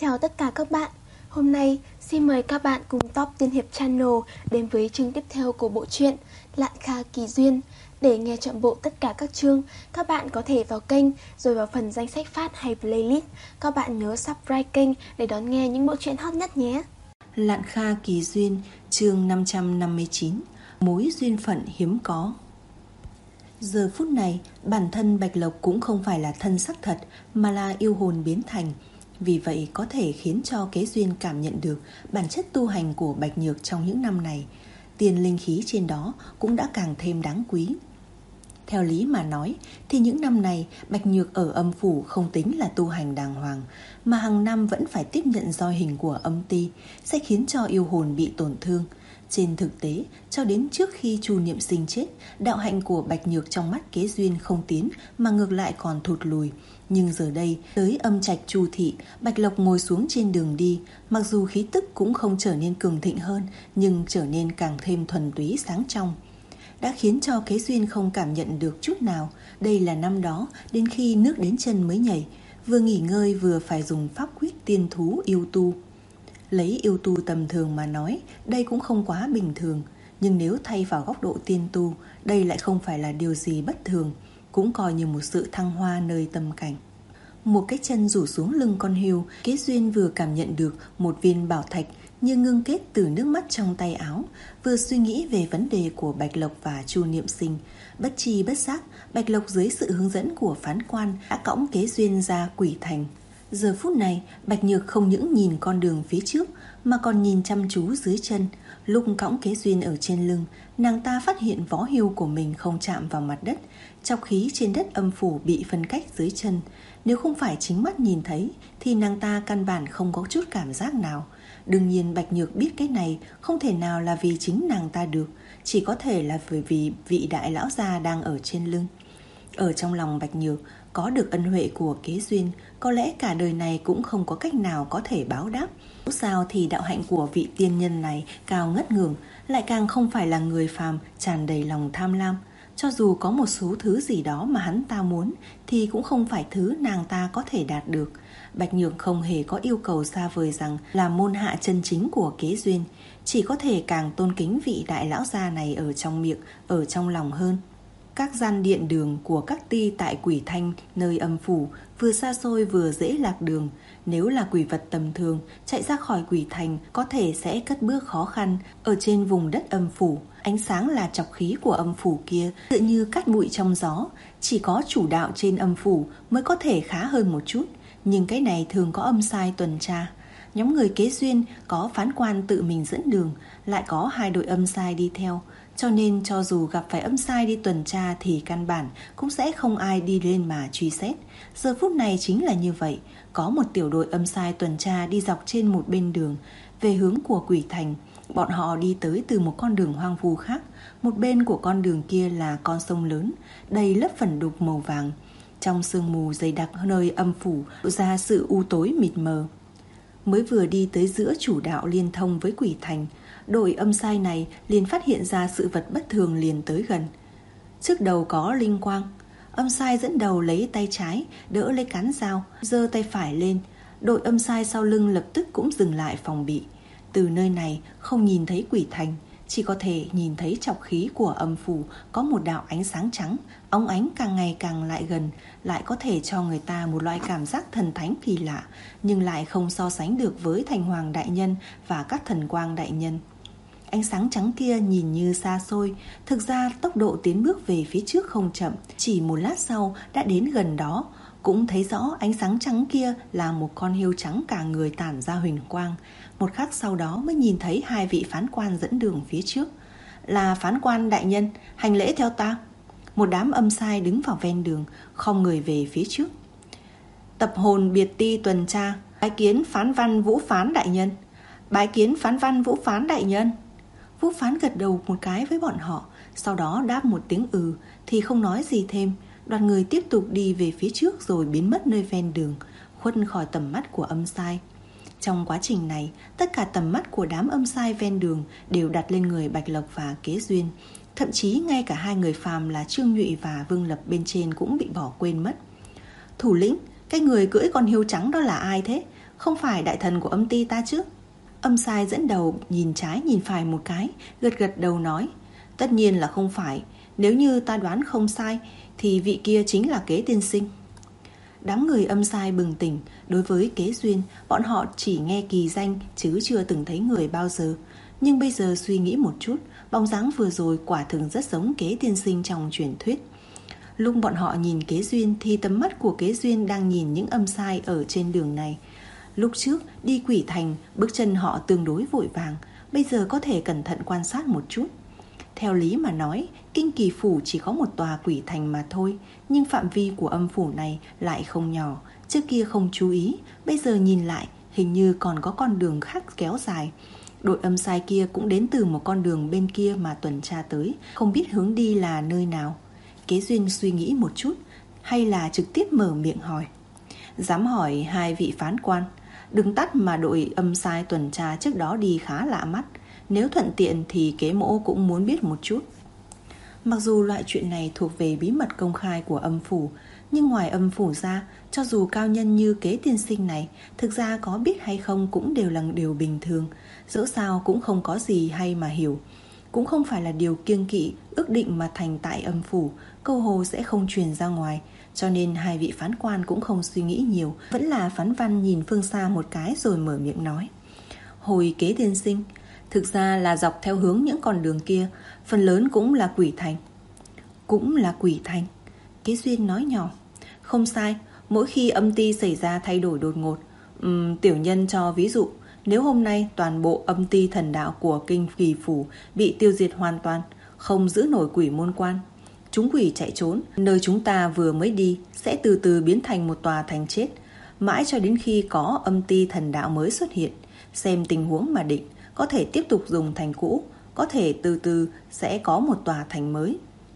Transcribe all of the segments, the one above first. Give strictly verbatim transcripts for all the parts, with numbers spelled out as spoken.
Chào tất cả các bạn. Hôm nay xin mời các bạn cùng Top Tiên Hiệp Channel đến với chương tiếp theo của bộ truyện Lạn Kha Kỳ Duyên. Để nghe trọn bộ tất cả các chương, các bạn có thể vào kênh rồi vào phần danh sách phát hay playlist. Các bạn nhớ subscribe kênh để đón nghe những bộ truyện hot nhất nhé. Lạn Kha Kỳ Duyên, chương năm trăm năm mươi chín. Mối duyên phận hiếm có. Giờ phút này, bản thân Bạch Lộc cũng không phải là thân xác thật, mà là yêu hồn biến thành. Vì vậy có thể khiến cho Kế Duyên cảm nhận được bản chất tu hành của Bạch Nhược trong những năm này. Tiền linh khí trên đó cũng đã càng thêm đáng quý. Theo lý mà nói thì những năm này Bạch Nhược ở âm phủ không tính là tu hành đàng hoàng, mà hàng năm vẫn phải tiếp nhận roi hình của âm ti, sẽ khiến cho yêu hồn bị tổn thương. Trên thực tế, cho đến trước khi Chu Niệm Sinh chết, đạo hạnh của Bạch Nhược trong mắt Kế Duyên không tiến mà ngược lại còn thụt lùi. Nhưng giờ đây, tới âm trạch Chu thị, Bạch Lộc ngồi xuống trên đường đi, mặc dù khí tức cũng không trở nên cường thịnh hơn, nhưng trở nên càng thêm thuần túy sáng trong. Đã khiến cho Kế Duyên không cảm nhận được chút nào. Đây là năm đó, đến khi nước đến chân mới nhảy, vừa nghỉ ngơi vừa phải dùng pháp quyết tiên thú yêu tu. Lấy yêu tu tầm thường mà nói, đây cũng không quá bình thường. Nhưng nếu thay vào góc độ tiên tu, đây lại không phải là điều gì bất thường, cũng coi như một sự thăng hoa nơi tâm cảnh. Một cái chân rủ xuống lưng con hươu, Kế Duyên vừa cảm nhận được một viên bảo thạch như ngưng kết từ nước mắt trong tay áo, vừa suy nghĩ về vấn đề của Bạch Lộc và Chu Niệm Sinh. Bất chi bất giác, Bạch Lộc dưới sự hướng dẫn của phán quan đã cõng Kế Duyên ra Quỷ Thành. Giờ phút này, Bạch Nhược không những nhìn con đường phía trước mà còn nhìn chăm chú dưới chân. Lúc cõng Kế Duyên ở trên lưng, nàng ta phát hiện vó hươu của mình không chạm vào mặt đất, chọc khí trên đất âm phủ bị phân cách dưới chân. Nếu không phải chính mắt nhìn thấy thì nàng ta căn bản không có chút cảm giác nào. Đương nhiên Bạch Nhược biết cái này không thể nào là vì chính nàng ta được, chỉ có thể là bởi vì vị đại lão gia đang ở trên lưng. Ở trong lòng Bạch Nhược, có được ân huệ của Kế Duyên, có lẽ cả đời này cũng không có cách nào có thể báo đáp. Dẫu sao thì đạo hạnh của vị tiên nhân này cao ngất ngưỡng, lại càng không phải là người phàm tràn đầy lòng tham lam. Cho dù có một số thứ gì đó mà hắn ta muốn, thì cũng không phải thứ nàng ta có thể đạt được. Bạch Nhược không hề có yêu cầu xa vời rằng là môn hạ chân chính của Kế Duyên, chỉ có thể càng tôn kính vị đại lão gia này ở trong miệng, ở trong lòng hơn. Các gian điện đường của các ti tại Quỷ Thanh, nơi âm phủ, vừa xa xôi vừa dễ lạc đường. Nếu là quỷ vật tầm thường, chạy ra khỏi Quỷ Thành có thể sẽ cất bước khó khăn. Ở trên vùng đất âm phủ, ánh sáng là chọc khí của âm phủ kia tựa như cát bụi trong gió. Chỉ có chủ đạo trên âm phủ mới có thể khá hơn một chút, nhưng cái này thường có âm sai tuần tra. Nhóm người Kế Duyên có phán quan tự mình dẫn đường, lại có hai đội âm sai đi theo, cho nên cho dù gặp phải âm sai đi tuần tra thì căn bản cũng sẽ không ai đi lên mà truy xét. Giờ phút này chính là như vậy, có một tiểu đội âm sai tuần tra đi dọc trên một bên đường về hướng của Quỷ Thành. Bọn họ đi tới từ một con đường hoang vu khác, một bên của con đường kia là con sông lớn, đầy lớp phẩn đục màu vàng. Trong sương mù dày đặc nơi âm phủ lộ ra sự u tối mịt mờ. Mới vừa đi tới giữa chủ đạo liên thông với Quỷ Thành, đội âm sai này liền phát hiện ra sự vật bất thường liền tới gần. Trước đầu có linh quang, âm sai dẫn đầu lấy tay trái đỡ lấy cán dao, giơ tay phải lên. Đội âm sai sau lưng lập tức cũng dừng lại phòng bị. Từ nơi này không nhìn thấy Quỷ Thành, chỉ có thể nhìn thấy chọc khí của âm phủ có một đạo ánh sáng trắng, óng ánh càng ngày càng lại gần, lại có thể cho người ta một loại cảm giác thần thánh kỳ lạ, nhưng lại không so sánh được với Thành Hoàng Đại Nhân và các thần quang đại nhân. Ánh sáng trắng kia nhìn như xa xôi, thực ra tốc độ tiến bước về phía trước không chậm, chỉ một lát sau đã đến gần đó. Cũng thấy rõ ánh sáng trắng kia là một con hươu trắng cả người tản ra huỳnh quang. Một khắc sau đó mới nhìn thấy hai vị phán quan dẫn đường phía trước. Là phán quan đại nhân, hành lễ theo ta. Một đám âm sai đứng vào ven đường, khom người về phía trước. Tập hồn biệt ti tuần tra, bái kiến phán văn Vũ Phán đại nhân. Bái kiến phán văn Vũ Phán đại nhân. Vũ Phán gật đầu một cái với bọn họ, sau đó đáp một tiếng ừ thì không nói gì thêm. Đoàn người tiếp tục đi về phía trước rồi biến mất nơi ven đường, khuất khỏi tầm mắt của âm sai. Trong quá trình này, tất cả tầm mắt của đám âm sai ven đường đều đặt lên người Bạch Lộc và Kế Duyên. Thậm chí ngay cả hai người phàm là Trương Nhụy và Vương Lập bên trên cũng bị bỏ quên mất. Thủ lĩnh, cái người cưỡi con hươu trắng đó là ai thế? không phải đại thần của âm ty ta chứ? Âm sai dẫn đầu nhìn trái nhìn phải một cái, gật gật đầu nói, tất nhiên là không phải. Nếu như ta đoán không sai thì vị kia chính là Kế tiên sinh. Đám người âm sai bừng tỉnh. Đối với Kế Duyên, bọn họ chỉ nghe kỳ danh chứ chưa từng thấy người bao giờ. Nhưng bây giờ suy nghĩ một chút, bóng dáng vừa rồi quả thực rất giống Kế tiên sinh trong truyền thuyết. Lúc bọn họ nhìn Kế Duyên thì tầm mắt của Kế Duyên đang nhìn những âm sai ở trên đường này. Lúc trước đi Quỷ Thành, bước chân họ tương đối vội vàng, bây giờ có thể cẩn thận quan sát một chút. Theo lý mà nói, Kinh Kỳ Phủ chỉ có một tòa Quỷ Thành mà thôi, nhưng phạm vi của âm phủ này lại không nhỏ. Trước kia không chú ý, bây giờ nhìn lại, hình như còn có con đường khác kéo dài. Đội âm sai kia cũng đến từ một con đường bên kia mà tuần tra tới, không biết hướng đi là nơi nào. Kế Duyên suy nghĩ một chút, hay là trực tiếp mở miệng hỏi. Dám hỏi hai vị phán quan, đường tắt mà đội âm sai tuần tra trước đó đi khá lạ mắt. Nếu thuận tiện thì Kế mỗ cũng muốn biết một chút. Mặc dù loại chuyện này thuộc về bí mật công khai của âm phủ, nhưng ngoài âm phủ ra, cho dù cao nhân như Kế tiên sinh này, thực ra có biết hay không cũng đều là điều bình thường. Dẫu sao cũng không có gì hay mà hiểu, cũng không phải là điều kiêng kỵ, ước định mà thành tại âm phủ, câu hồ sẽ không truyền ra ngoài. Cho nên hai vị phán quan cũng không suy nghĩ nhiều, vẫn là phán văn nhìn phương xa một cái rồi mở miệng nói. Hồi Kế tiên sinh, thực ra là dọc theo hướng những con đường kia, phần lớn cũng là Quỷ Thành. Cũng là Quỷ Thành, Kế Duyên nói nhỏ. Không sai, mỗi khi âm ty xảy ra thay đổi đột ngột, uhm, tiểu nhân cho ví dụ, nếu hôm nay toàn bộ âm ty thần đạo của Kinh Kỳ Phủ bị tiêu diệt hoàn toàn, không giữ nổi quỷ môn quan, chúng quỷ chạy trốn, nơi chúng ta vừa mới đi sẽ từ từ biến thành một tòa thành chết, mãi cho đến khi có âm ty thần đạo mới xuất hiện, xem tình huống mà định, có thể tiếp tục dùng thành cũ, có thể từ từ sẽ có một tòa thành mới.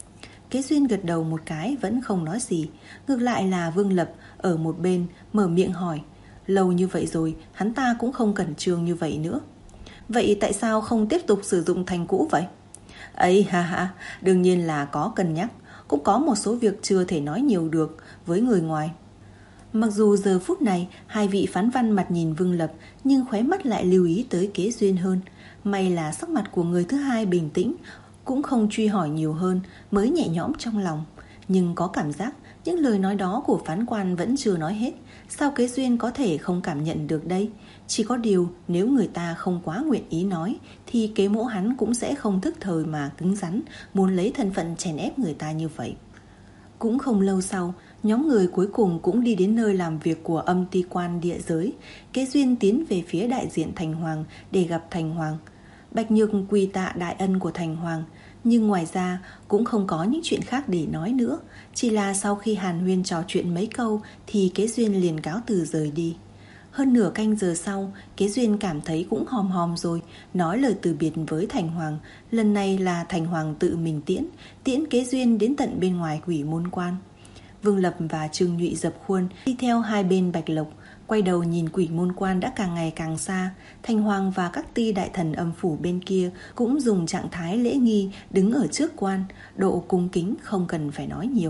Kế Duyên gật đầu một cái vẫn không nói gì. Ngược lại là Vương Lập ở một bên mở miệng hỏi. Lâu như vậy rồi hắn ta cũng không cẩn trương như vậy nữa. Vậy tại sao không tiếp tục sử dụng thành cũ vậy? Ấy ha ha, đương nhiên là có cân nhắc. Cũng có một số việc chưa thể nói nhiều được với người ngoài. Mặc dù giờ phút này hai vị phán văn mặt nhìn Vương Lập, nhưng khóe mắt lại lưu ý tới Kế Duyên hơn. May là sắc mặt của người thứ hai bình tĩnh, cũng không truy hỏi nhiều hơn, mới nhẹ nhõm trong lòng. Nhưng có cảm giác những lời nói đó của phán quan vẫn chưa nói hết. Sao Kế Duyên có thể không cảm nhận được đây? Chỉ có điều nếu người ta không quá nguyện ý nói thì Kế mỗ hắn cũng sẽ không thức thời mà cứng rắn, muốn lấy thân phận chèn ép người ta như vậy. Cũng không lâu sau, nhóm người cuối cùng cũng đi đến nơi làm việc của âm ty quan địa giới. Kế Duyên tiến về phía đại diện Thành Hoàng để gặp Thành Hoàng. Bạch Nhược quỳ tạ đại ân của Thành Hoàng, nhưng ngoài ra cũng không có những chuyện khác để nói nữa. Chỉ là sau khi hàn huyên trò chuyện mấy câu thì Kế Duyên liền cáo từ rời đi. Hơn nửa canh giờ sau, Kế Duyên cảm thấy cũng hòm hòm rồi, nói lời từ biệt với Thành Hoàng. Lần này là Thành Hoàng tự mình tiễn, tiễn Kế Duyên đến tận bên ngoài quỷ môn quan. Vương Lập và Trương Nhụy dập khuôn đi theo hai bên Bạch Lộc, quay đầu nhìn quỷ môn quan đã càng ngày càng xa. Thành Hoàng và các ty đại thần âm phủ bên kia cũng dùng trạng thái lễ nghi đứng ở trước quan, độ cung kính không cần phải nói nhiều.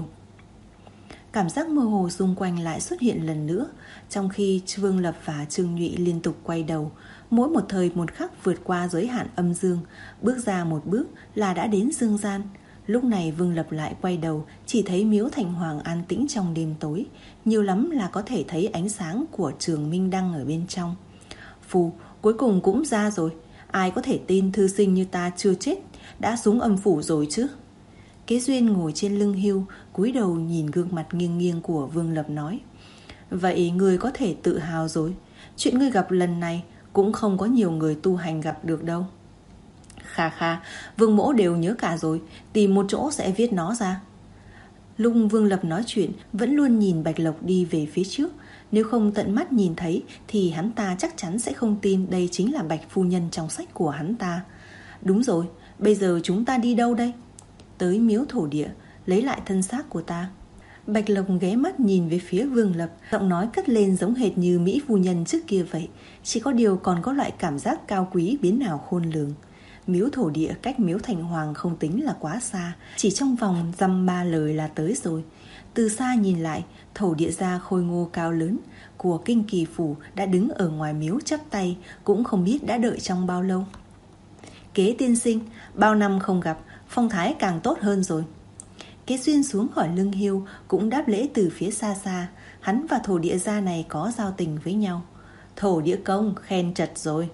Cảm giác mơ hồ xung quanh lại xuất hiện lần nữa, trong khi Vương Lập và Trương Nhụy liên tục quay đầu, mỗi một thời một khắc vượt qua giới hạn âm dương, bước ra một bước là đã đến dương gian. Lúc này Vương Lập lại quay đầu, chỉ thấy miếu Thành Hoàng an tĩnh trong đêm tối, nhiều lắm là có thể thấy ánh sáng của trường minh đăng ở bên trong. Phù, cuối cùng cũng ra rồi, ai có thể tin thư sinh như ta chưa chết, đã xuống âm phủ rồi chứ? Kế Duyên ngồi trên lưng hươu, cúi đầu nhìn gương mặt nghiêng nghiêng của Vương Lập nói. Vậy ngươi có thể tự hào rồi, chuyện ngươi gặp lần này cũng không có nhiều người tu hành gặp được đâu. Kha kha, Vương mỗ đều nhớ cả rồi, tìm một chỗ sẽ viết nó ra. Lúc Vương Lập nói chuyện vẫn luôn nhìn Bạch Lộc đi về phía trước. Nếu không tận mắt nhìn thấy thì hắn ta chắc chắn sẽ không tin đây chính là Bạch phu nhân trong sách của hắn ta. Đúng rồi, bây giờ chúng ta đi đâu đây? Tới miếu thổ địa, lấy lại thân xác của ta. Bạch Lộc ghé mắt nhìn về phía Vương Lập, giọng nói cất lên giống hệt như Mỹ phu nhân trước kia vậy, chỉ có điều còn có loại cảm giác cao quý biến ảo khôn lường. Miếu thổ địa cách miếu Thành Hoàng không tính là quá xa, chỉ trong vòng dăm ba lời là tới rồi. Từ xa nhìn lại, thổ địa gia khôi ngô cao lớn của Kinh Kỳ Phủ đã đứng ở ngoài miếu chắp tay, cũng không biết đã đợi trong bao lâu. Kế tiên sinh, bao năm không gặp, phong thái càng tốt hơn rồi. Kế Duyên xuống khỏi lưng hươu cũng đáp lễ từ phía xa xa. Hắn và thổ địa gia này có giao tình với nhau. Thổ địa công khen trật rồi.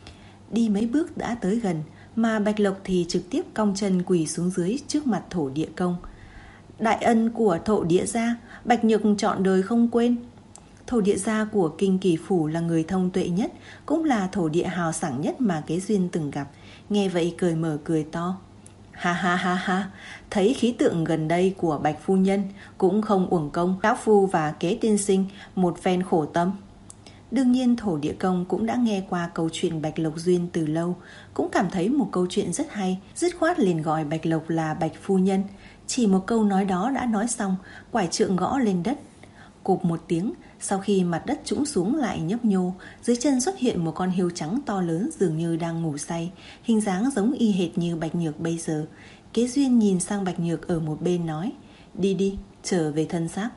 Đi mấy bước đã tới gần, mà Bạch Lộc thì trực tiếp cong chân quỳ xuống dưới trước mặt thổ địa công. Đại ân của thổ địa gia, Bạch Nhược trọn đời không quên. Thổ địa gia của Kinh Kỳ Phủ là người thông tuệ nhất, cũng là thổ địa hào sảng nhất mà Kế Duyên từng gặp. Nghe vậy cười mở cười to. Ha ha ha ha, thấy khí tượng gần đây của Bạch phu nhân, cũng không uổng công lão phu và Kế tiên sinh một phen khổ tâm. Đương nhiên thổ địa công cũng đã nghe qua câu chuyện Bạch Lộc Duyên từ lâu, cũng cảm thấy một câu chuyện rất hay, dứt khoát liền gọi Bạch Lộc là Bạch phu nhân. Chỉ một câu nói đó đã nói xong, quải trượng gõ lên đất. Cộp một tiếng, sau khi mặt đất trũng xuống lại nhấp nhô, dưới chân xuất hiện một con hươu trắng to lớn dường như đang ngủ say, hình dáng giống y hệt như Bạch Nhược bây giờ. Kế Duyên nhìn sang Bạch Nhược ở một bên nói, đi đi, trở về thân xác.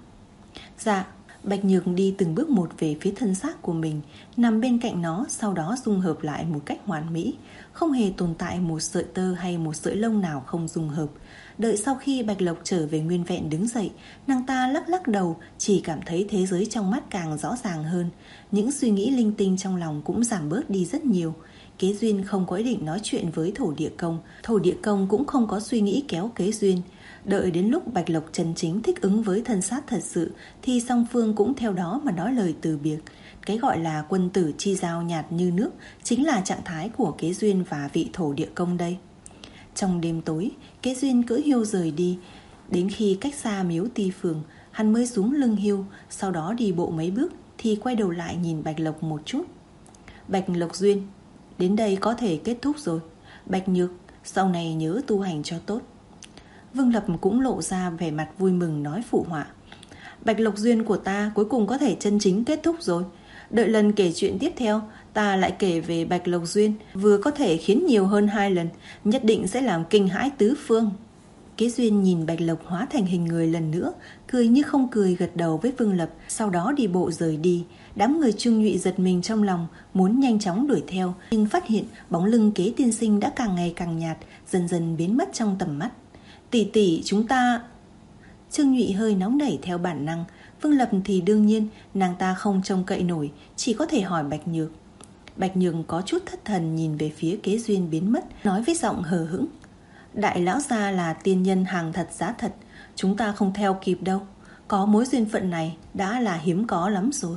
Dạ. Bạch Nhược đi từng bước một về phía thân xác của mình, nằm bên cạnh nó, sau đó dung hợp lại một cách hoàn mỹ, không hề tồn tại một sợi tơ hay một sợi lông nào không dung hợp. Đợi sau khi Bạch Lộc trở về nguyên vẹn đứng dậy, nàng ta lắc lắc đầu, chỉ cảm thấy thế giới trong mắt càng rõ ràng hơn. Những suy nghĩ linh tinh trong lòng cũng giảm bớt đi rất nhiều. Kế Duyên không có ý định nói chuyện với thổ địa công, thổ địa công cũng không có suy nghĩ kéo Kế Duyên. Đợi đến lúc Bạch Lộc chân chính thích ứng với thân xác thật sự thì song phương cũng theo đó mà nói lời từ biệt. Cái gọi là quân tử chi giao nhạt như nước chính là trạng thái của Kế Duyên và vị thổ địa công đây. Trong đêm tối, Kế Duyên cưỡi hươu rời đi. Đến khi cách xa miếu Ti Phường, hắn mới xuống lưng hươu, sau đó đi bộ mấy bước thì quay đầu lại nhìn Bạch Lộc một chút. Bạch Lộc Duyên, đến đây có thể kết thúc rồi. Bạch Nhược, sau này nhớ tu hành cho tốt. Vương Lập cũng lộ ra vẻ mặt vui mừng nói phụ họa. Bạch Lộc Duyên của ta cuối cùng có thể chân chính kết thúc rồi. Đợi lần kể chuyện tiếp theo, ta lại kể về Bạch Lộc Duyên, vừa có thể khiến nhiều hơn hai lần, nhất định sẽ làm kinh hãi tứ phương. Kế Duyên nhìn Bạch Lộc hóa thành hình người lần nữa, cười như không cười gật đầu với Vương Lập, sau đó đi bộ rời đi. Đám người Trương Nhụy giật mình trong lòng, muốn nhanh chóng đuổi theo, nhưng phát hiện bóng lưng Kế tiên sinh đã càng ngày càng nhạt, dần dần biến mất trong tầm mắt. Tỷ tỷ chúng ta... Trương Nhụy hơi nóng nảy theo bản năng. Vương Lập thì đương nhiên nàng ta không trông cậy nổi, chỉ có thể hỏi Bạch Nhược. Bạch Nhược có chút thất thần nhìn về phía Kế Duyên biến mất, nói với giọng hờ hững. Đại lão gia là tiên nhân hàng thật giá thật, chúng ta không theo kịp đâu. Có mối duyên phận này đã là hiếm có lắm rồi.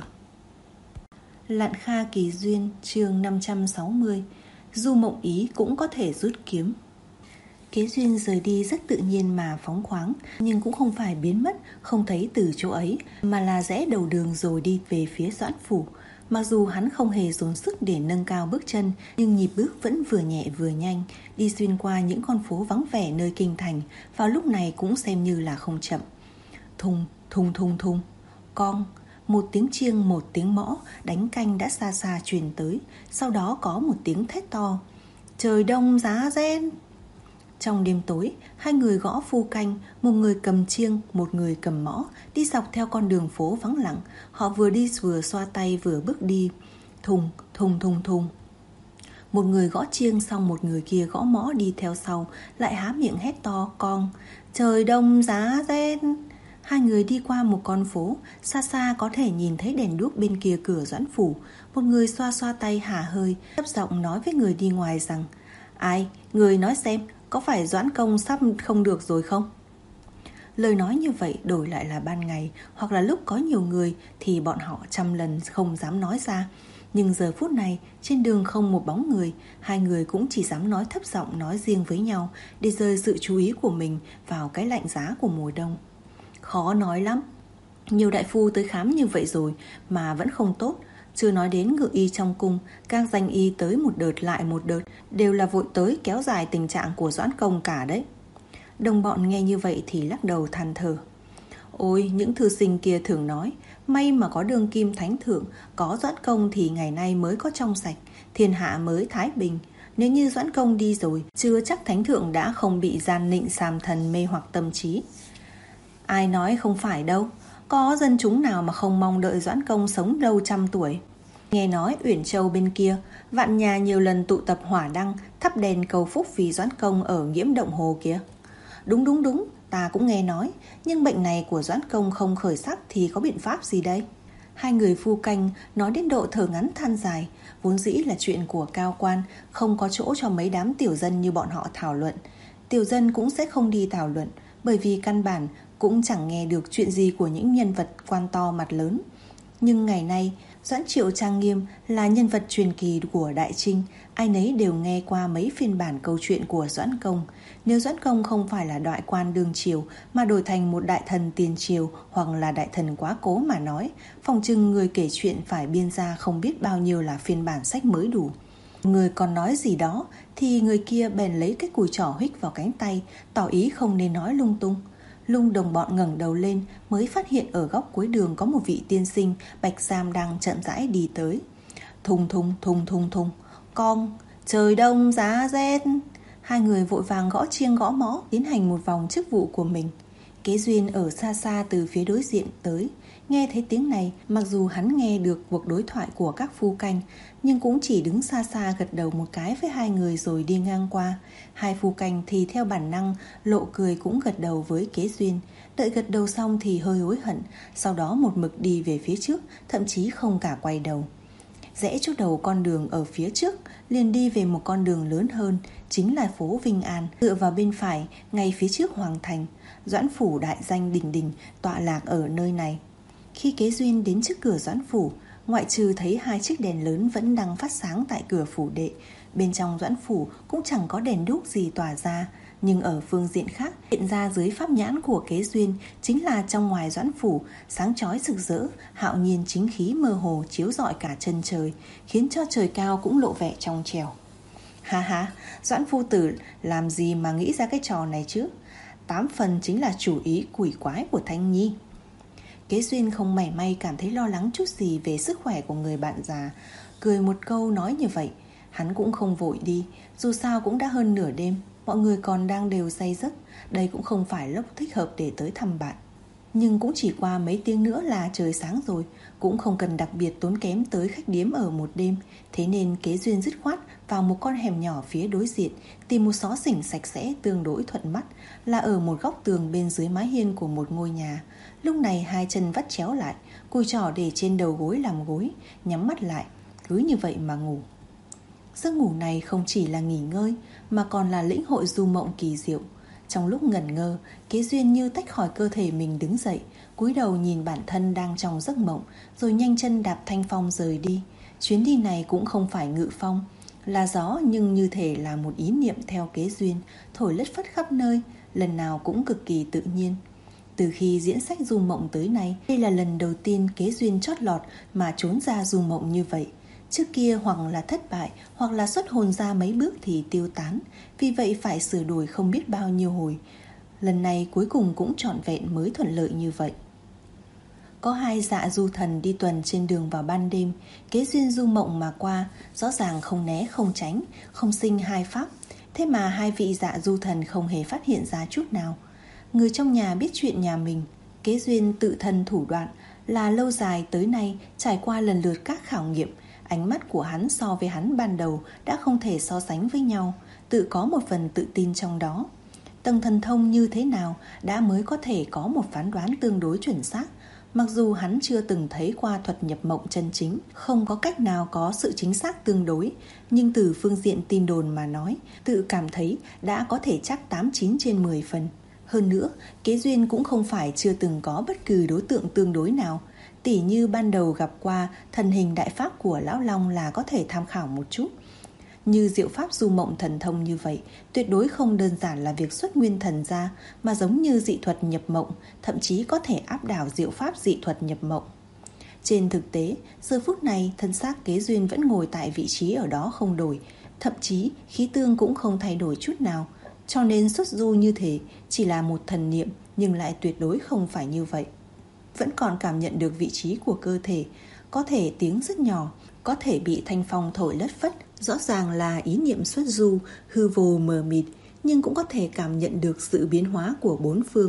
Lạn Kha Kỳ Duyên, chương năm trăm sáu mươi. Du Mộng Ý cũng có thể rút kiếm. Kế Duyên rời đi rất tự nhiên mà phóng khoáng, nhưng cũng không phải biến mất, không thấy từ chỗ ấy, mà là rẽ đầu đường rồi đi về phía Doãn Phủ. Mặc dù hắn không hề dồn sức để nâng cao bước chân, nhưng nhịp bước vẫn vừa nhẹ vừa nhanh, đi xuyên qua những con phố vắng vẻ nơi kinh thành, vào lúc này cũng xem như là không chậm. Thùng, thùng thùng thùng, con, một tiếng chiêng một tiếng mõ, đánh canh đã xa xa truyền tới, sau đó có một tiếng thét to. Trời đông giá rét. Trong đêm tối, hai người gõ phu canh, một người cầm chiêng, một người cầm mõ, đi dọc theo con đường phố vắng lặng. Họ vừa đi vừa xoa tay vừa bước đi. Thùng, thùng thùng thùng. Một người gõ chiêng xong một người kia gõ mõ đi theo sau, lại há miệng hét to con. Trời đông giá rét. Hai người đi qua một con phố, xa xa có thể nhìn thấy đèn đuốc bên kia cửa Doãn Phủ. Một người xoa xoa tay hả hơi, thấp giọng nói với người đi ngoài rằng: Ai, người nói xem, có phải Doãn công sắp không được rồi không? Lời nói như vậy đổi lại là ban ngày, hoặc là lúc có nhiều người thì bọn họ trăm lần không dám nói ra. Nhưng giờ phút này, trên đường không một bóng người, hai người cũng chỉ dám nói thấp giọng nói riêng với nhau để rời sự chú ý của mình vào cái lạnh giá của mùa đông. Khó nói lắm. Nhiều đại phu tới khám như vậy rồi mà vẫn không tốt. Chưa nói đến ngự y trong cung, các danh y tới một đợt lại một đợt đều là vội tới kéo dài tình trạng của Doãn công cả đấy. Đồng bọn nghe như vậy thì lắc đầu than thở. Ôi, những thư sinh kia thường nói, may mà có đương kim thánh thượng, có Doãn công thì ngày nay mới có trong sạch, thiên hạ mới thái bình. Nếu như Doãn công đi rồi, chưa chắc thánh thượng đã không bị gian nịnh sàm thần mê hoặc tâm trí. Ai nói không phải đâu, có dân chúng nào mà không mong đợi Doãn Công sống lâu trăm tuổi. Nghe nói Uyển Châu bên kia, vạn nhà nhiều lần tụ tập hỏa đăng, thắp đèn cầu phúc vì Doãn Công ở Nghiễm Động Hồ kìa. Đúng đúng đúng, ta cũng nghe nói, nhưng bệnh này của Doãn Công không khởi sắc thì có biện pháp gì đây? Hai người phu canh nói đến độ thở ngắn than dài, vốn dĩ là chuyện của cao quan, không có chỗ cho mấy đám tiểu dân như bọn họ thảo luận. Tiểu dân cũng sẽ không đi thảo luận, bởi vì căn bản cũng chẳng nghe được chuyện gì của những nhân vật quan to mặt lớn. Nhưng ngày nay, Doãn Triệu trang nghiêm là nhân vật truyền kỳ của Đại Trinh, ai nấy đều nghe qua mấy phiên bản câu chuyện của Doãn Công. Nếu Doãn Công không phải là đại quan đương triều mà đổi thành một đại thần tiền triều hoặc là đại thần quá cố mà nói, phòng chừng người kể chuyện phải biên ra không biết bao nhiêu là phiên bản sách mới đủ. Người còn nói gì đó thì người kia bèn lấy cái cùi trỏ huých vào cánh tay, tỏ ý không nên nói lung tung. Lung đồng bọn ngẩng đầu lên mới phát hiện ở góc cuối đường có một vị tiên sinh bạch sam đang chậm rãi đi tới. Thùng thùng thùng thùng thùng, con, trời đông giá rét. Hai người vội vàng gõ chiêng gõ mõ tiến hành một vòng chức vụ của mình. Kế Duyên ở xa xa từ phía đối diện tới, nghe thấy tiếng này, mặc dù hắn nghe được cuộc đối thoại của các phu canh, nhưng cũng chỉ đứng xa xa gật đầu một cái với hai người rồi đi ngang qua. Hai phu canh thì theo bản năng lộ cười cũng gật đầu với Kế Duyên. Đợi gật đầu xong thì hơi hối hận, sau đó một mực đi về phía trước, thậm chí không cả quay đầu. Rẽ chỗ đầu con đường ở phía trước, liền đi về một con đường lớn hơn, chính là phố Vinh An. Tựa vào bên phải, ngay phía trước Hoàng Thành, Doãn phủ đại danh đình đình tọa lạc ở nơi này. Khi Kế Duyên đến trước cửa Doãn phủ, ngoại trừ thấy hai chiếc đèn lớn vẫn đang phát sáng tại cửa phủ đệ, bên trong Doãn phủ cũng chẳng có đèn đuốc gì tỏa ra. Nhưng ở phương diện khác, hiện ra dưới pháp nhãn của Kế Duyên chính là trong ngoài Doãn phủ sáng chói rực rỡ, hạo nhiên chính khí mơ hồ chiếu rọi cả chân trời, khiến cho trời cao cũng lộ vẻ trong trẻo. Ha ha, Doãn phu tử làm gì mà nghĩ ra cái trò này chứ? Tám phần chính là chủ ý quỷ quái của Thanh Nhi. Kế Duyên không mảy may cảm thấy lo lắng chút gì về sức khỏe của người bạn già, cười một câu nói như vậy. Hắn cũng không vội đi, dù sao cũng đã hơn nửa đêm, mọi người còn đang đều say giấc, đây cũng không phải lúc thích hợp để tới thăm bạn. Nhưng cũng chỉ qua mấy tiếng nữa là trời sáng rồi, cũng không cần đặc biệt tốn kém tới khách điếm ở một đêm. Thế nên Kế Duyên dứt khoát vào một con hẻm nhỏ phía đối diện, tìm một xó xỉnh sạch sẽ tương đối thuận mắt, là ở một góc tường bên dưới mái hiên của một ngôi nhà. Lúc này hai chân vắt chéo lại, cùi trỏ để trên đầu gối làm gối, nhắm mắt lại, cứ như vậy mà ngủ. Giấc ngủ này không chỉ là nghỉ ngơi mà còn là lĩnh hội du mộng kỳ diệu. Trong lúc ngẩn ngơ, Kế Duyên như tách khỏi cơ thể mình đứng dậy, cúi đầu nhìn bản thân đang trong giấc mộng, rồi nhanh chân đạp thanh phong rời đi. Chuyến đi này cũng không phải ngự phong, là gió, nhưng như thể là một ý niệm theo Kế Duyên, thổi lất phất khắp nơi, lần nào cũng cực kỳ tự nhiên. Từ khi diễn sách du mộng tới nay, đây là lần đầu tiên Kế Duyên chót lọt mà trốn ra du mộng như vậy. Trước kia hoặc là thất bại, hoặc là xuất hồn ra mấy bước thì tiêu tán, vì vậy phải sửa đổi không biết bao nhiêu hồi. Lần này cuối cùng cũng trọn vẹn mới thuận lợi như vậy. Có hai dạ du thần đi tuần trên đường vào ban đêm, Kế Duyên du mộng mà qua, rõ ràng không né không tránh, không sinh hai pháp. Thế mà hai vị dạ du thần không hề phát hiện ra chút nào. Người trong nhà biết chuyện nhà mình, Kế Duyên tự thân thủ đoạn, là lâu dài tới nay trải qua lần lượt các khảo nghiệm. Ánh mắt của hắn so với hắn ban đầu đã không thể so sánh với nhau, tự có một phần tự tin trong đó. Tầng thần thông như thế nào đã mới có thể có một phán đoán tương đối chuẩn xác. Mặc dù hắn chưa từng thấy qua thuật nhập mộng chân chính, không có cách nào có sự chính xác tương đối, nhưng từ phương diện tin đồn mà nói, tự cảm thấy đã có thể chắc tám chín trên mười phần. Hơn nữa, Kế Duyên cũng không phải chưa từng có bất cứ đối tượng tương đối nào. Tỉ như ban đầu gặp qua thần hình đại pháp của Lão Long là có thể tham khảo một chút. Như diệu pháp du mộng thần thông như vậy, tuyệt đối không đơn giản là việc xuất nguyên thần ra, mà giống như dị thuật nhập mộng, thậm chí có thể áp đảo diệu pháp dị thuật nhập mộng. Trên thực tế, giờ phút này thân xác Kế Duyên vẫn ngồi tại vị trí ở đó không đổi, thậm chí khí tương cũng không thay đổi chút nào. Cho nên xuất du như thế chỉ là một thần niệm, nhưng lại tuyệt đối không phải như vậy. Vẫn còn cảm nhận được vị trí của cơ thể, có thể tiếng rất nhỏ, có thể bị thanh phong thổi lất phất. Rõ ràng là ý niệm xuất du, hư vô mờ mịt, nhưng cũng có thể cảm nhận được sự biến hóa của bốn phương.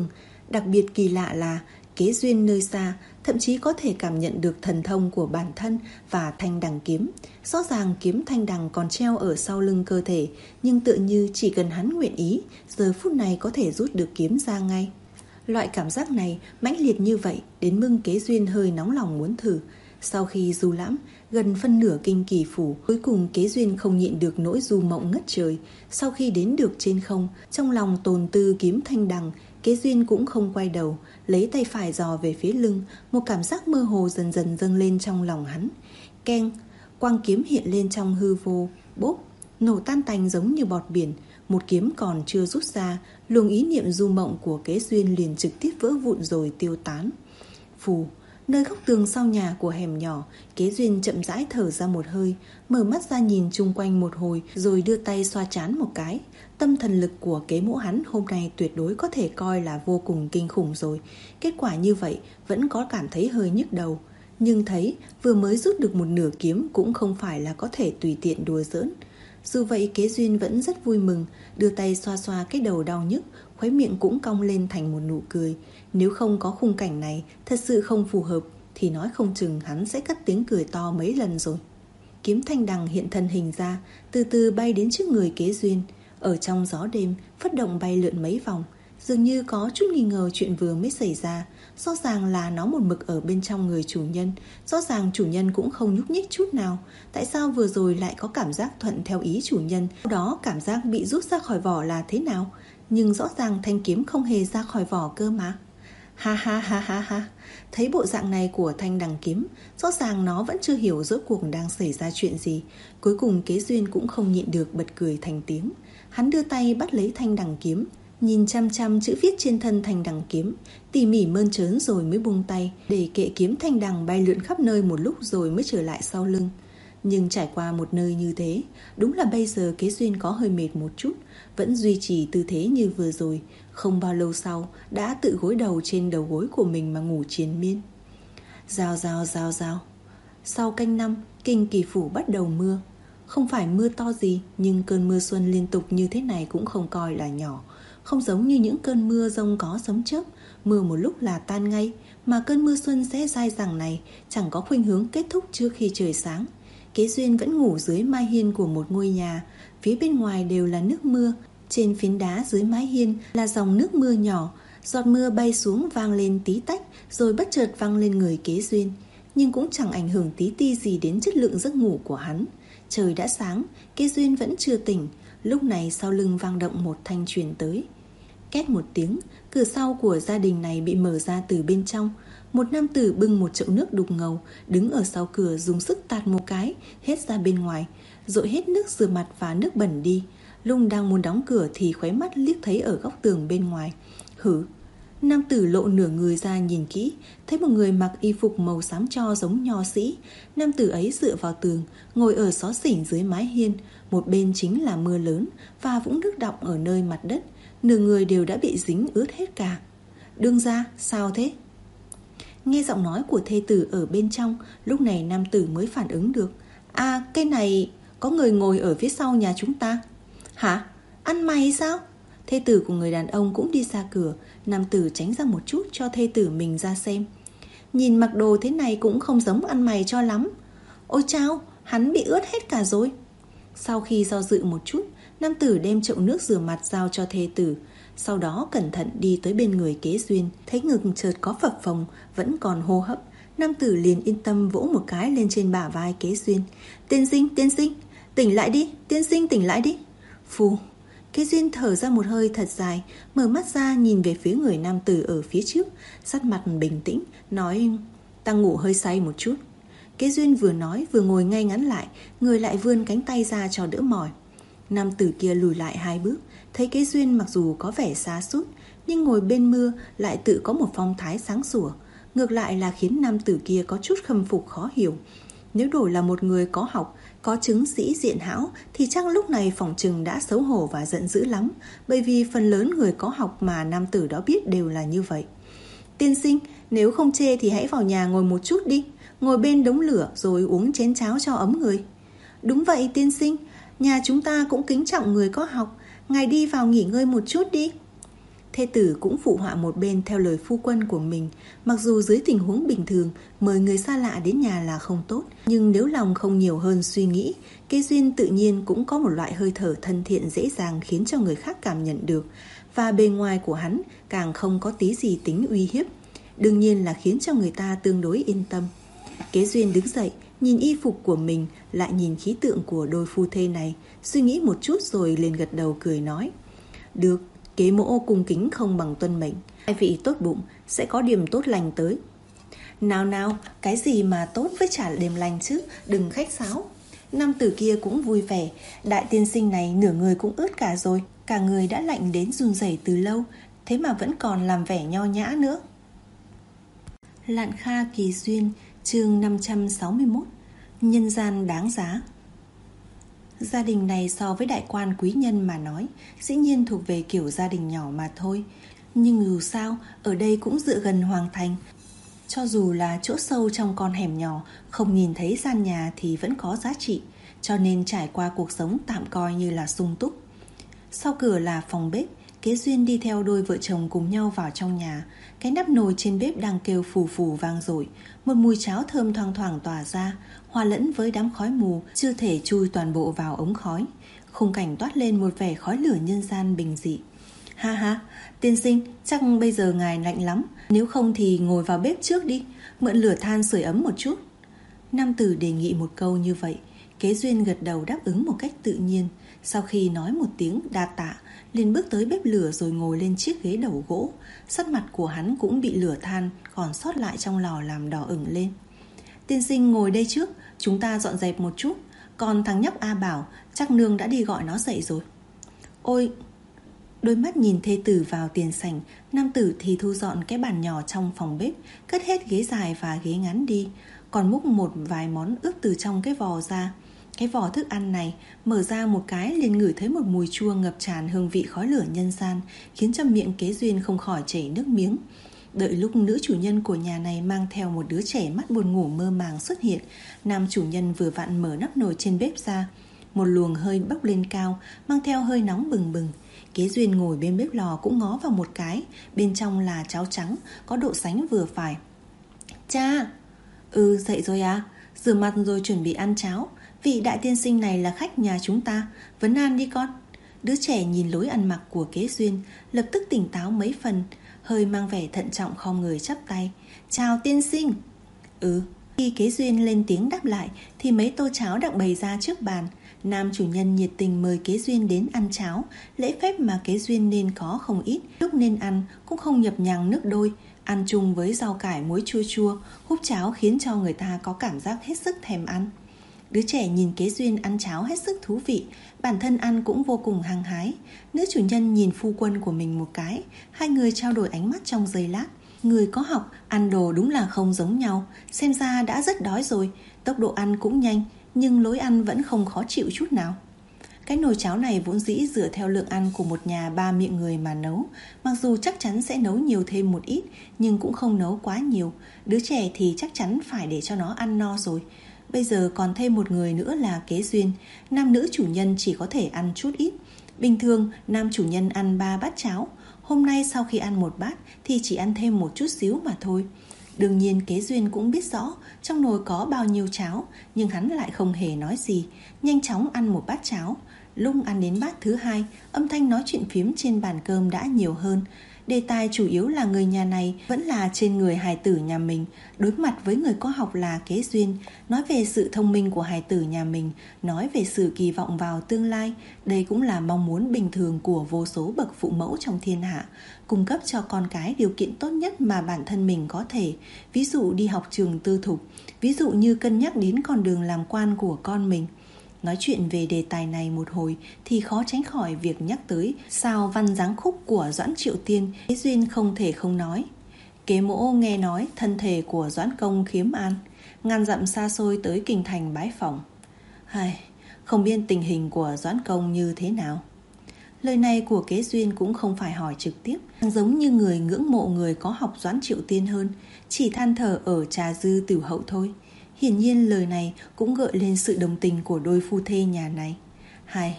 Đặc biệt kỳ lạ là Kế Duyên nơi xa thậm chí có thể cảm nhận được thần thông của bản thân và thanh đằng kiếm. Rõ ràng kiếm thanh đằng còn treo ở sau lưng cơ thể, nhưng tựa như chỉ cần hắn nguyện ý, giờ phút này có thể rút được kiếm ra ngay. Loại cảm giác này mãnh liệt như vậy đến mức Kế Duyên hơi nóng lòng muốn thử. Sau khi du lãm gần phân nửa kinh kỳ phủ, cuối cùng Kế Duyên không nhịn được nỗi du mộng ngất trời. Sau khi đến được trên không, trong lòng tồn tư kiếm thanh đằng, Kế Duyên cũng không quay đầu, lấy tay phải dò về phía lưng. Một cảm giác mơ hồ dần dần dâng lên trong lòng hắn. Keng, quang kiếm hiện lên trong hư vô, bốp, nổ tan tành giống như bọt biển. Một kiếm còn chưa rút ra, luồng ý niệm du mộng của Kế Duyên liền trực tiếp vỡ vụn rồi tiêu tán. Phù, nơi góc tường sau nhà của hẻm nhỏ, Kế Duyên chậm rãi thở ra một hơi, mở mắt ra nhìn chung quanh một hồi rồi đưa tay xoa trán một cái. Tâm thần lực của Kế Mỗ hắn hôm nay tuyệt đối có thể coi là vô cùng kinh khủng rồi. Kết quả như vậy vẫn có cảm thấy hơi nhức đầu, nhưng thấy vừa mới rút được một nửa kiếm cũng không phải là có thể tùy tiện đùa giỡn. Dù vậy Kế Duyên vẫn rất vui mừng, đưa tay xoa xoa cái đầu đau nhức, khóe miệng cũng cong lên thành một nụ cười. Nếu không có khung cảnh này thật sự không phù hợp thì nói không chừng hắn sẽ cất tiếng cười to mấy lần rồi. Kiếm thanh đằng hiện thân hình ra, từ từ bay đến trước người Kế Duyên. Ở trong gió đêm phất động bay lượn mấy vòng, dường như có chút nghi ngờ chuyện vừa mới xảy ra. Rõ ràng là nó một mực ở bên trong người chủ nhân, rõ ràng chủ nhân cũng không nhúc nhích chút nào. Tại sao vừa rồi lại có cảm giác thuận theo ý chủ nhân, sau đó cảm giác bị rút ra khỏi vỏ là thế nào? Nhưng rõ ràng thanh kiếm không hề ra khỏi vỏ cơ mà. Ha ha ha ha ha. Thấy bộ dạng này của thanh đằng kiếm, rõ ràng nó vẫn chưa hiểu rốt cuộc đang xảy ra chuyện gì. Cuối cùng Kế Duyên cũng không nhịn được bật cười thành tiếng. Hắn đưa tay bắt lấy thanh đằng kiếm, nhìn chăm chăm chữ viết trên thân thanh đằng kiếm, tỉ mỉ mơn trớn rồi mới buông tay, để kệ kiếm thanh đằng bay lượn khắp nơi một lúc rồi mới trở lại sau lưng. Nhưng trải qua một nơi như thế, đúng là bây giờ Kế Duyên có hơi mệt một chút, vẫn duy trì tư thế như vừa rồi. Không bao lâu sau đã tự gối đầu trên đầu gối của mình mà ngủ triền miên. Rào rào rào rào. Sau canh năm, kinh kỳ phủ bắt đầu mưa. Không phải mưa to gì, nhưng cơn mưa xuân liên tục như thế này cũng không coi là nhỏ. Không giống như những cơn mưa giông có sấm chớp, mưa một lúc là tan ngay, mà cơn mưa xuân sẽ dai dẳng này chẳng có khuynh hướng kết thúc trước khi trời sáng. Kế Duyên vẫn ngủ dưới mái hiên của một ngôi nhà, phía bên ngoài đều là nước mưa, trên phiến đá dưới mái hiên là dòng nước mưa nhỏ, giọt mưa bay xuống vang lên tí tách rồi bất chợt văng lên người Kế Duyên, nhưng cũng chẳng ảnh hưởng tí ti gì đến chất lượng giấc ngủ của hắn. Trời đã sáng, Kế Duyên vẫn chưa tỉnh. Lúc này sau lưng vang động một thanh truyền tới. Két một tiếng, cửa sau của gia đình này bị mở ra từ bên trong. Một nam tử bưng một chậu nước đục ngầu, đứng ở sau cửa dùng sức tạt một cái, hết ra bên ngoài, dội hết nước rửa mặt và nước bẩn đi. Lung đang muốn đóng cửa thì khóe mắt liếc thấy ở góc tường bên ngoài. Hử? Nam tử lộ nửa người ra nhìn kỹ, thấy một người mặc y phục màu xám tro giống nho sĩ. Nam tử ấy dựa vào tường, ngồi ở xó xỉnh dưới mái hiên. Một bên chính là mưa lớn và vũng nước đọng ở nơi mặt đất. Nửa người đều đã bị dính ướt hết cả. Đương ra, sao thế? Nghe giọng nói của thê tử ở bên trong, lúc này nam tử mới phản ứng được. À, cái này, có người ngồi ở phía sau nhà chúng ta. Hả? Ăn mày sao? Thê tử của người đàn ông cũng đi ra cửa. Nam tử tránh ra một chút cho thê tử mình ra xem. Nhìn mặc đồ thế này cũng không giống ăn mày cho lắm. Ôi chao, hắn bị ướt hết cả rồi. Sau khi do dự một chút, nam tử đem chậu nước rửa mặt giao cho thê tử. Sau đó cẩn thận đi tới bên người Kế Duyên, thấy ngực chợt có phập phồng, vẫn còn hô hấp. Nam tử liền yên tâm vỗ một cái lên trên bả vai Kế Duyên. Tiên sinh, tiên sinh, tỉnh lại đi, tiên sinh tỉnh lại đi. Phù. Kế Duyên thở ra một hơi thật dài, mở mắt ra nhìn về phía người nam tử ở phía trước, sắc mặt bình tĩnh, nói: Ta ngủ hơi say một chút. Kế Duyên vừa nói vừa ngồi ngay ngắn lại, người lại vươn cánh tay ra cho đỡ mỏi. Nam tử kia lùi lại hai bước, thấy Kế Duyên mặc dù có vẻ sa sút nhưng ngồi bên mưa lại tự có một phong thái sáng sủa, ngược lại là khiến nam tử kia có chút khâm phục khó hiểu. Nếu đổi là một người có học, có chứng sĩ diện hão thì chắc lúc này phỏng chừng đã xấu hổ và giận dữ lắm, bởi vì phần lớn người có học mà nam tử đó biết đều là như vậy. Tiên sinh, nếu không chê thì hãy vào nhà ngồi một chút đi, ngồi bên đống lửa rồi uống chén cháo cho ấm người. Đúng vậy tiên sinh, nhà chúng ta cũng kính trọng người có học, ngài đi vào nghỉ ngơi một chút đi. Thê tử cũng phụ họa một bên theo lời phu quân của mình. Mặc dù dưới tình huống bình thường mời người xa lạ đến nhà là không tốt, nhưng nếu lòng không nhiều hơn suy nghĩ, Kế Duyên tự nhiên cũng có một loại hơi thở thân thiện dễ dàng khiến cho người khác cảm nhận được. Và bề ngoài của hắn càng không có tí gì tính uy hiếp, đương nhiên là khiến cho người ta tương đối yên tâm. Kế Duyên đứng dậy, nhìn y phục của mình, lại nhìn khí tượng của đôi phu thê này, suy nghĩ một chút rồi liền gật đầu cười nói: Được, Kế mỗ cung kính không bằng tuân mệnh. Hai vị tốt bụng, sẽ có điểm tốt lành tới. Nào nào, cái gì mà tốt với trả điểm lành chứ, đừng khách sáo. Nam tử kia cũng vui vẻ. Đại tiên sinh này nửa người cũng ướt cả rồi, cả người đã lạnh đến run rẩy từ lâu, thế mà vẫn còn làm vẻ nho nhã nữa. Lạn Kha Kỳ Duyên, chương năm trăm sáu mươi mốt. Nhân gian đáng giá. Gia đình này so với đại quan quý nhân mà nói, dĩ nhiên thuộc về kiểu gia đình nhỏ mà thôi. Nhưng dù sao, ở đây cũng dựa gần hoàng thành. Cho dù là chỗ sâu trong con hẻm nhỏ, không nhìn thấy gian nhà thì vẫn có giá trị, cho nên trải qua cuộc sống tạm coi như là sung túc. Sau cửa là phòng bếp. Kế Duyên đi theo đôi vợ chồng cùng nhau vào trong nhà. Cái nắp nồi trên bếp đang kêu phù phù vang dội, một mùi cháo thơm thoang thoảng tỏa ra, hòa lẫn với đám khói mù chưa thể chui toàn bộ vào ống khói. Khung cảnh toát lên một vẻ khói lửa nhân gian bình dị. Ha ha, tiên sinh, chắc bây giờ ngài lạnh lắm, nếu không thì ngồi vào bếp trước đi, mượn lửa than sưởi ấm một chút. Nam tử đề nghị một câu như vậy. Kế Duyên gật đầu đáp ứng một cách tự nhiên. Sau khi nói một tiếng đa tạ, liền bước tới bếp lửa rồi ngồi lên chiếc ghế đầu gỗ. Sắc mặt của hắn cũng bị lửa than còn sót lại trong lò làm đỏ ửng lên. Tiên sinh ngồi đây trước, chúng ta dọn dẹp một chút. Còn thằng nhóc A Bảo, chắc nương đã đi gọi nó dậy rồi. Ôi! Đôi mắt nhìn thê tử vào tiền sảnh, nam tử thì thu dọn cái bàn nhỏ trong phòng bếp, cất hết ghế dài và ghế ngắn đi, còn múc một vài món ướp từ trong cái vò ra. Cái vò thức ăn này mở ra một cái liền ngửi thấy một mùi chua ngập tràn hương vị khói lửa nhân gian, khiến cho miệng Kế Duyên không khỏi chảy nước miếng. Đợi lúc nữ chủ nhân của nhà này mang theo một đứa trẻ mắt buồn ngủ mơ màng xuất hiện, nam chủ nhân vừa vặn mở nắp nồi trên bếp ra. Một luồng hơi bốc lên cao, mang theo hơi nóng bừng bừng. Kế Duyên ngồi bên bếp lò cũng ngó vào một cái, bên trong là cháo trắng, có độ sánh vừa phải. Cha! Ừ, dậy rồi à? Rửa mặt rồi chuẩn bị ăn cháo. Vị đại tiên sinh này là khách nhà chúng ta, vấn an đi con. Đứa trẻ nhìn lối ăn mặc của Kế Duyên, lập tức tỉnh táo mấy phần, hơi mang vẻ thận trọng khom người chắp tay. Chào tiên sinh. Ừ. Khi Kế Duyên lên tiếng đáp lại thì mấy tô cháo đã bày ra trước bàn. Nam chủ nhân nhiệt tình mời Kế Duyên đến ăn cháo. Lễ phép mà Kế Duyên nên có không ít, lúc nên ăn cũng không nhập nhằng nước đôi, ăn chung với rau cải muối chua chua, húp cháo khiến cho người ta có cảm giác hết sức thèm ăn. Đứa trẻ nhìn Kế Duyên ăn cháo hết sức thú vị, bản thân ăn cũng vô cùng hăng hái. Nữ chủ nhân nhìn phu quân của mình một cái, hai người trao đổi ánh mắt trong giây lát. Người có học, ăn đồ đúng là không giống nhau, xem ra đã rất đói rồi, tốc độ ăn cũng nhanh, nhưng lối ăn vẫn không khó chịu chút nào. Cái nồi cháo này vốn dĩ dựa theo lượng ăn của một nhà ba miệng người mà nấu, mặc dù chắc chắn sẽ nấu nhiều thêm một ít, nhưng cũng không nấu quá nhiều. Đứa trẻ thì chắc chắn phải để cho nó ăn no rồi. Bây giờ còn thêm một người nữa là Kế Duyên, nam nữ chủ nhân chỉ có thể ăn chút ít. Bình thường nam chủ nhân ăn ba bát cháo, hôm nay sau khi ăn một bát thì chỉ ăn thêm một chút xíu mà thôi. Đương nhiên Kế Duyên cũng biết rõ trong nồi có bao nhiêu cháo, nhưng hắn lại không hề nói gì, nhanh chóng ăn một bát cháo. Lúc ăn đến bát thứ hai, âm thanh nói chuyện phiếm trên bàn cơm đã nhiều hơn. Đề tài chủ yếu là người nhà này vẫn là trên người hài tử nhà mình, đối mặt với người có học là Kế Duyên, nói về sự thông minh của hài tử nhà mình, nói về sự kỳ vọng vào tương lai. Đây cũng là mong muốn bình thường của vô số bậc phụ mẫu trong thiên hạ, cung cấp cho con cái điều kiện tốt nhất mà bản thân mình có thể. Ví dụ đi học trường tư thục, ví dụ như cân nhắc đến con đường làm quan của con mình. Nói chuyện về đề tài này một hồi thì khó tránh khỏi việc nhắc tới sao văn giáng khúc của Doãn Triệu Tiên. Kế Duyên không thể không nói. Kế mỗ nghe nói thân thể của Doãn Công khiếm an, ngàn dặm xa xôi tới kinh thành bái phỏng. Hay, không biết tình hình của Doãn Công như thế nào. Lời này của Kế Duyên cũng không phải hỏi trực tiếp, giống như người ngưỡng mộ người có học Doãn Triệu Tiên hơn, chỉ than thở ở trà dư tửu hậu thôi. Hiển nhiên lời này cũng gợi lên sự đồng tình của đôi phu thê nhà này. Hay,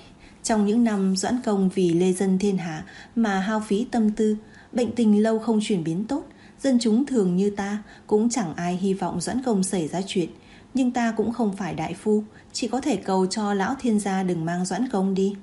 Trong những năm Doãn Công vì lê dân thiên hạ mà hao phí tâm tư, bệnh tình lâu không chuyển biến tốt, dân chúng thường như ta cũng chẳng ai hy vọng Doãn Công xảy ra chuyện. Nhưng ta cũng không phải đại phu, chỉ có thể cầu cho lão thiên gia đừng mang Doãn Công đi.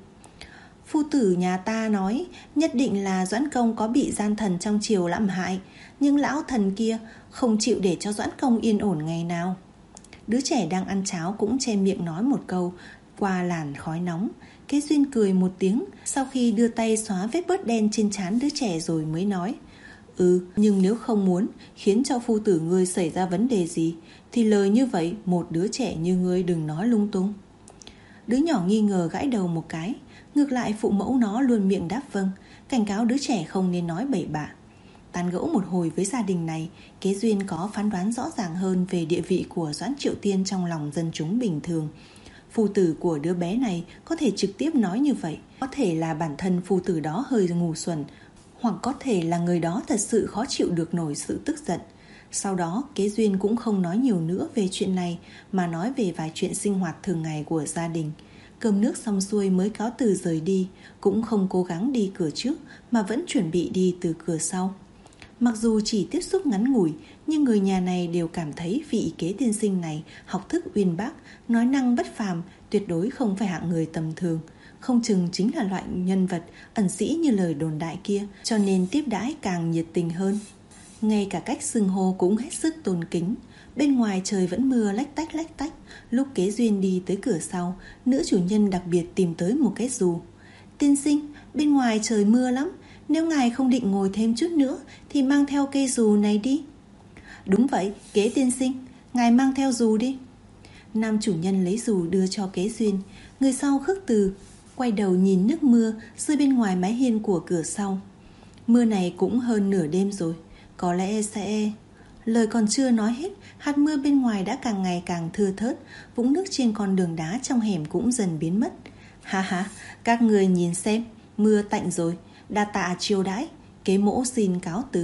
Phu tử nhà ta nói nhất định là Doãn Công có bị gian thần trong triều lạm hại, nhưng lão thần kia không chịu để cho Doãn Công yên ổn ngày nào. Đứa trẻ đang ăn cháo cũng che miệng nói một câu qua làn khói nóng. Kế Duyên cười một tiếng, sau khi đưa tay xóa vết bớt đen trên trán đứa trẻ rồi mới nói: Ừ, nhưng nếu không muốn khiến cho phu tử ngươi xảy ra vấn đề gì thì lời như vậy một đứa trẻ như ngươi đừng nói lung tung. Đứa nhỏ nghi ngờ gãi đầu một cái. Ngược lại phụ mẫu nó luôn miệng đáp vâng, cảnh cáo đứa trẻ không nên nói bậy bạ. Tán gẫu một hồi với gia đình này, Kế Duyên có phán đoán rõ ràng hơn về địa vị của Doãn Triệu Tiên trong lòng dân chúng bình thường. Phu tử của đứa bé này có thể trực tiếp nói như vậy, có thể là bản thân phu tử đó hơi ngu xuẩn, hoặc có thể là người đó thật sự khó chịu được nổi sự tức giận. Sau đó Kế Duyên cũng không nói nhiều nữa về chuyện này, mà nói về vài chuyện sinh hoạt thường ngày của gia đình. Cơm nước xong xuôi mới cáo từ rời đi, cũng không cố gắng đi cửa trước mà vẫn chuẩn bị đi từ cửa sau. Mặc dù chỉ tiếp xúc ngắn ngủi, nhưng người nhà này đều cảm thấy vị Kế tiên sinh này học thức uyên bác, nói năng bất phàm, tuyệt đối không phải hạng người tầm thường. Không chừng chính là loại nhân vật ẩn sĩ như lời đồn đại kia, cho nên tiếp đãi càng nhiệt tình hơn. Ngay cả cách xưng hô cũng hết sức tôn kính. Bên ngoài trời vẫn mưa lách tách lách tách. Lúc Kế Duyên đi tới cửa sau, nữ chủ nhân đặc biệt tìm tới một cái dù. Tiên sinh, bên ngoài trời mưa lắm, nếu ngài không định ngồi thêm chút nữa thì mang theo cây dù này đi. Đúng vậy, Kế tiên sinh, ngài mang theo dù đi. Nam chủ nhân lấy dù đưa cho Kế Duyên. Người sau khước từ, quay đầu nhìn nước mưa rơi bên ngoài mái hiên của cửa sau. Mưa này cũng hơn nửa đêm rồi, có lẽ sẽ... Lời còn chưa nói hết, hạt mưa bên ngoài đã càng ngày càng thưa thớt, vũng nước trên con đường đá trong hẻm cũng dần biến mất. Ha ha, các người nhìn xem, mưa tạnh rồi, đa tạ chiêu đãi, Kế mỗ xin cáo từ.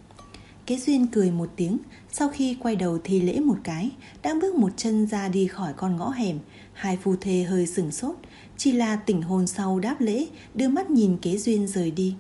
Kế Duyên cười một tiếng, sau khi quay đầu thi lễ một cái, đã bước một chân ra đi khỏi con ngõ hẻm. Hai phu thê hơi sửng sốt, chỉ là tỉnh hồn sau đáp lễ, đưa mắt nhìn Kế Duyên rời đi.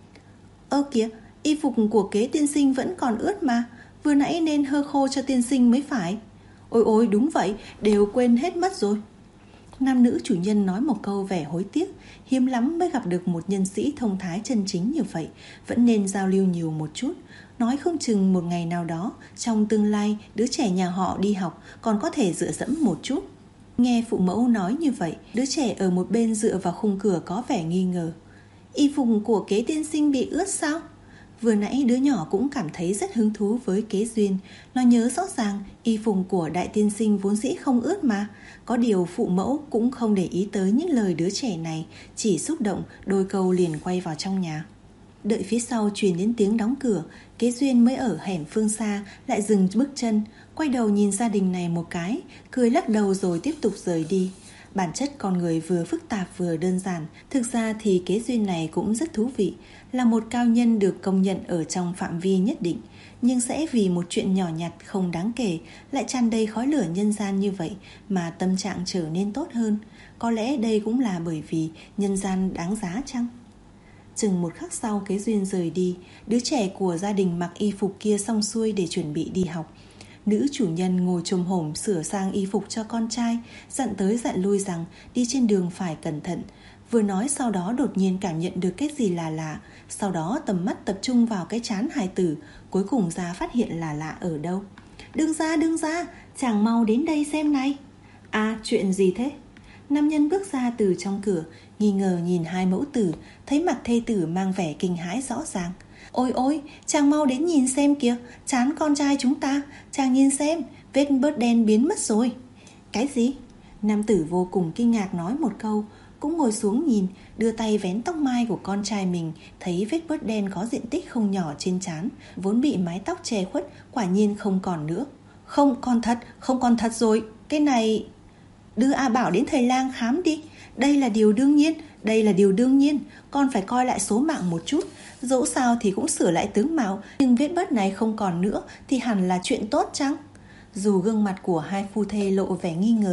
Ơ kìa, y phục của Kế tiên sinh vẫn còn ướt mà, vừa nãy nên hơ khô cho tiên sinh mới phải. Ôi ôi đúng vậy, đều quên hết mất rồi. Nam nữ chủ nhân nói một câu vẻ hối tiếc. Hiếm lắm mới gặp được một nhân sĩ thông thái chân chính như vậy, vẫn nên giao lưu nhiều một chút. Nói không chừng một ngày nào đó trong tương lai đứa trẻ nhà họ đi học còn có thể dựa dẫm một chút. Nghe phụ mẫu nói như vậy, đứa trẻ ở một bên dựa vào khung cửa có vẻ nghi ngờ. Y phục của Kế tiên sinh bị ướt sao? Vừa nãy đứa nhỏ cũng cảm thấy rất hứng thú với Kế Duyên. Nó nhớ rõ ràng y phục của đại tiên sinh vốn dĩ không ướt mà. Có điều phụ mẫu cũng không để ý tới những lời đứa trẻ này, chỉ xúc động đôi câu liền quay vào trong nhà. Đợi phía sau truyền đến tiếng đóng cửa, Kế Duyên mới ở hẻm phương xa lại dừng bước chân, quay đầu nhìn gia đình này một cái, cười lắc đầu rồi tiếp tục rời đi. Bản chất con người vừa phức tạp vừa đơn giản, thực ra thì Kế Duyên này cũng rất thú vị, là một cao nhân được công nhận ở trong phạm vi nhất định, nhưng sẽ vì một chuyện nhỏ nhặt không đáng kể lại tràn đầy khói lửa nhân gian như vậy mà tâm trạng trở nên tốt hơn. Có lẽ đây cũng là bởi vì nhân gian đáng giá chăng? Chừng một khắc sau Kế Duyên rời đi, đứa trẻ của gia đình mặc y phục kia xong xuôi để chuẩn bị đi học. Nữ chủ nhân ngồi chồm hổm sửa sang y phục cho con trai, dặn tới dặn lui rằng đi trên đường phải cẩn thận. Vừa nói sau đó đột nhiên cảm nhận được cái gì là lạ, sau đó tầm mắt tập trung vào cái trán hài tử, cuối cùng ra phát hiện là lạ ở đâu. Đừng ra, đừng ra, chàng mau đến đây xem này. À, chuyện gì thế? Nam nhân bước ra từ trong cửa, nghi ngờ nhìn hai mẫu tử, thấy mặt thê tử mang vẻ kinh hãi rõ ràng. Ôi ôi, chàng mau đến nhìn xem kìa, trán con trai chúng ta, chàng nhìn xem, vết bớt đen biến mất rồi. Cái gì? Nam tử vô cùng kinh ngạc nói một câu, cũng ngồi xuống nhìn, đưa tay vén tóc mai của con trai mình, thấy vết bớt đen có diện tích không nhỏ trên trán, vốn bị mái tóc che khuất, quả nhiên không còn nữa. Không còn thật, không còn thật rồi, cái này... Đưa A Bảo đến thầy lang khám đi, đây là điều đương nhiên, đây là điều đương nhiên, con phải coi lại số mạng một chút, dẫu sao thì cũng sửa lại tướng mạo, nhưng vết bớt này không còn nữa thì hẳn là chuyện tốt chăng? Dù gương mặt của hai phu thê lộ vẻ nghi ngờ,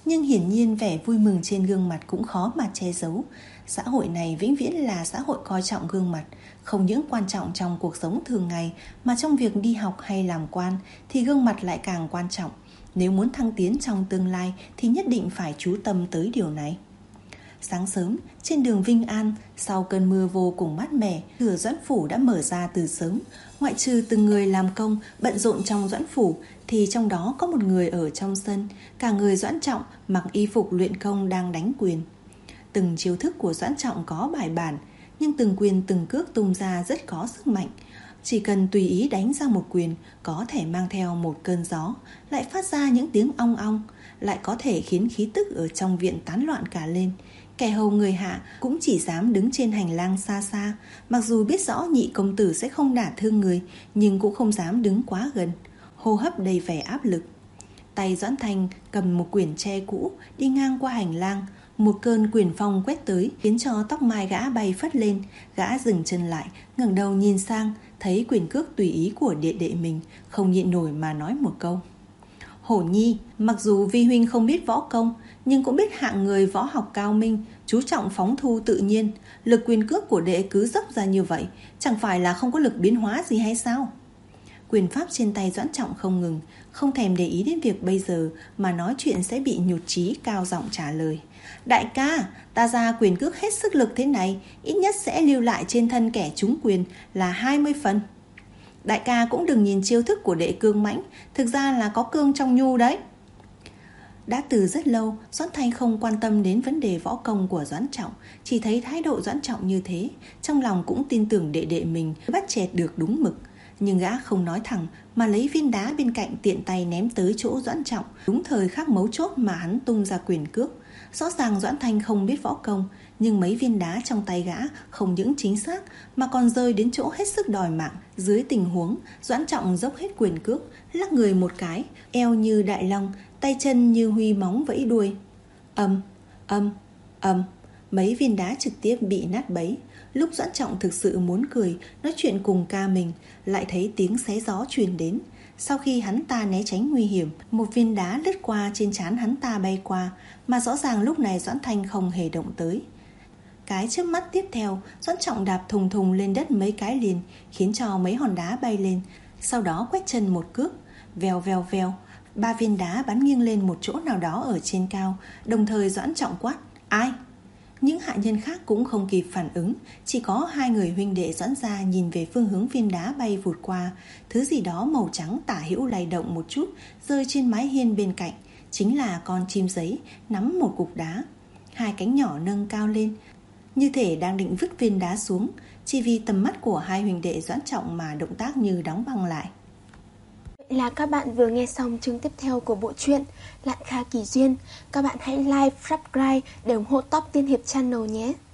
nhưng hiển nhiên vẻ vui mừng trên gương mặt cũng khó mà che giấu. Xã hội này vĩnh viễn là xã hội coi trọng gương mặt, không những quan trọng trong cuộc sống thường ngày mà trong việc đi học hay làm quan thì gương mặt lại càng quan trọng. Nếu muốn thăng tiến trong tương lai thì nhất định phải chú tâm tới điều này. Sáng sớm, trên đường Vinh An, sau cơn mưa vô cùng mát mẻ, cửa Doãn phủ đã mở ra từ sớm. Ngoại trừ từng người làm công bận rộn trong Doãn phủ thì trong đó có một người ở trong sân, cả người Doãn Trọng mặc y phục luyện công đang đánh quyền. Từng chiêu thức của Doãn Trọng có bài bản, nhưng từng quyền từng cước tung ra rất có sức mạnh. Chỉ cần tùy ý đánh ra một quyền, có thể mang theo một cơn gió, lại phát ra những tiếng ong ong, lại có thể khiến khí tức ở trong viện tán loạn cả lên. Kẻ hầu người hạ cũng chỉ dám đứng trên hành lang xa xa, mặc dù biết rõ nhị công tử sẽ không đả thương người, nhưng cũng không dám đứng quá gần, hô hấp đầy vẻ áp lực. Tay Doãn Thanh cầm một quyển tre cũ đi ngang qua hành lang, một cơn quyền phong quét tới khiến cho tóc mai gã bay phất lên. Gã dừng chân lại, ngẩng đầu nhìn sang, thấy quyền cước tùy ý của đệ đệ mình, không nhịn nổi mà nói một câu: Hổ nhi, mặc dù vi huynh không biết võ công, nhưng cũng biết hạng người võ học cao minh, chú trọng phóng thu tự nhiên. Lực quyền cước của đệ cứ dốc ra như vậy, chẳng phải là không có lực biến hóa gì hay sao? Quyền pháp trên tay Doãn Trọng không ngừng, không thèm để ý đến việc bây giờ mà nói chuyện sẽ bị nhụt chí, cao giọng trả lời: Đại ca, ta ra quyền cước hết sức lực thế này, ít nhất sẽ lưu lại trên thân kẻ trúng quyền là hai mươi phần. Đại ca cũng đừng nhìn chiêu thức của đệ cương mãnh, thực ra là có cương trong nhu đấy. Đã từ rất lâu, Doãn Thanh không quan tâm đến vấn đề võ công của Doãn Trọng, chỉ thấy thái độ Doãn Trọng như thế, trong lòng cũng tin tưởng đệ đệ mình bắt chẹt được đúng mực. Nhưng gã không nói thẳng mà lấy viên đá bên cạnh tiện tay ném tới chỗ Doãn Trọng, đúng thời khắc mấu chốt mà hắn tung ra quyền cước. Rõ ràng Doãn Thanh không biết võ công, nhưng mấy viên đá trong tay gã không những chính xác mà còn rơi đến chỗ hết sức đòi mạng. Dưới tình huống Doãn Trọng dốc hết quyền cước, lắc người một cái, eo như đại long, tay chân như huy móng vẫy đuôi. Âm, âm, âm, mấy viên đá trực tiếp bị nát bấy. Lúc Doãn Trọng thực sự muốn cười, nói chuyện cùng ca mình, lại thấy tiếng xé gió truyền đến. Sau khi hắn ta né tránh nguy hiểm, một viên đá lướt qua trên trán hắn ta bay qua, mà rõ ràng lúc này Doãn Thanh không hề động tới. Cái chớp mắt tiếp theo, Doãn Trọng đạp thùng thùng lên đất mấy cái liền, khiến cho mấy hòn đá bay lên. Sau đó quét chân một cước, vèo vèo vèo, ba viên đá bắn nghiêng lên một chỗ nào đó ở trên cao. Đồng thời Doãn Trọng quát: Ai? Những hạ nhân khác cũng không kịp phản ứng, chỉ có hai người huynh đệ Doãn gia nhìn về phương hướng viên đá bay vụt qua. Thứ gì đó màu trắng tả hữu lay động một chút, rơi trên mái hiên bên cạnh. Chính là con chim giấy nắm một cục đá, hai cánh nhỏ nâng cao lên, như thể đang định vứt viên đá xuống. Chỉ vì tầm mắt của hai huynh đệ Doãn Trọng mà động tác như đóng băng lại. Vậy là các bạn vừa nghe xong chương tiếp theo của bộ truyện Lạn Kha Kỳ Duyên. Các bạn hãy like, subscribe để ủng hộ Top Tiên Hiệp Channel nhé.